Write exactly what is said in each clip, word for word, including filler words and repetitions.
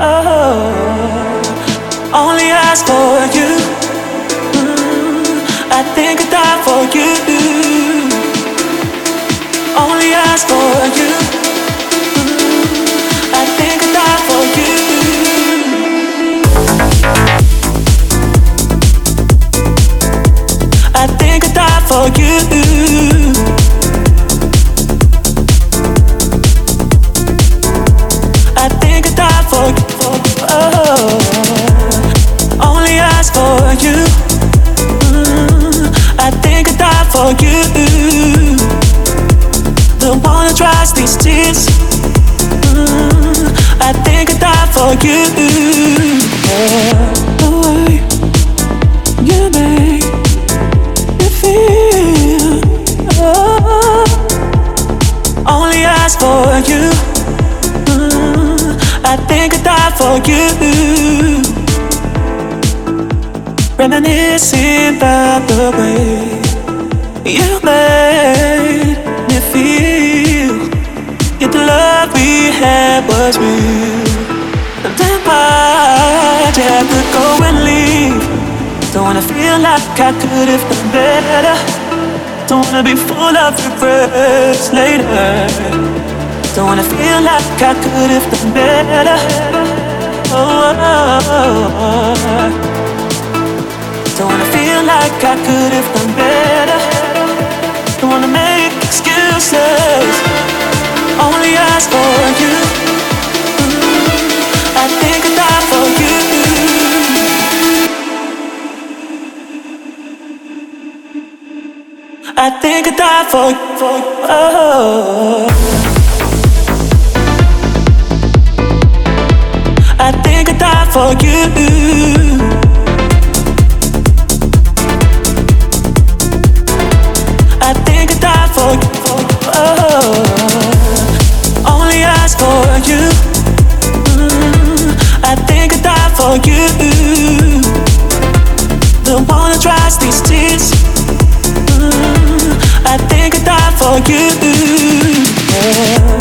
Only ask for you. Mm, I think I die for you. Only ask for you. Mm, I think I die for you. I think I die for you. I think I die for you. Oh, only ask for you. Mm, I think I die for you. The one that dries these tears. Mm, I think I die for you. Oh, the way you make me feel. Oh, only ask for you. I think I die for you. Reminiscing about the way you made me feel. Yet the love we had was real. And then why'd you have to go and leave? Don't wanna feel like I could have done better. Don't wanna be full of regrets later. Don't wanna feel like I could have done better. Oh, oh, oh, oh. Don't wanna feel like I could have done better. Don't wanna make excuses. Only ask for you. Mm, I think I die for you. I think I die for you. Oh. I think I die for you. I think I die for you. Oh, only ask for you. Mm, I think I die for you. The one that dries these tears. Mm, I think I die for you. Yeah.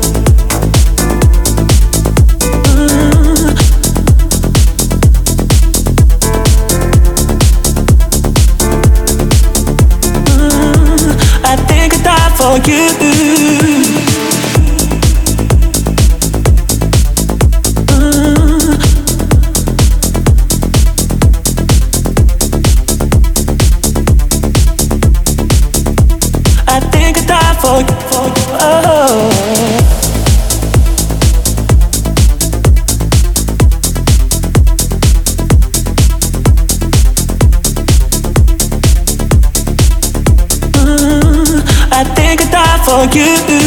For you. Mm. I think I die for you. For you. Oh. I think I die for you.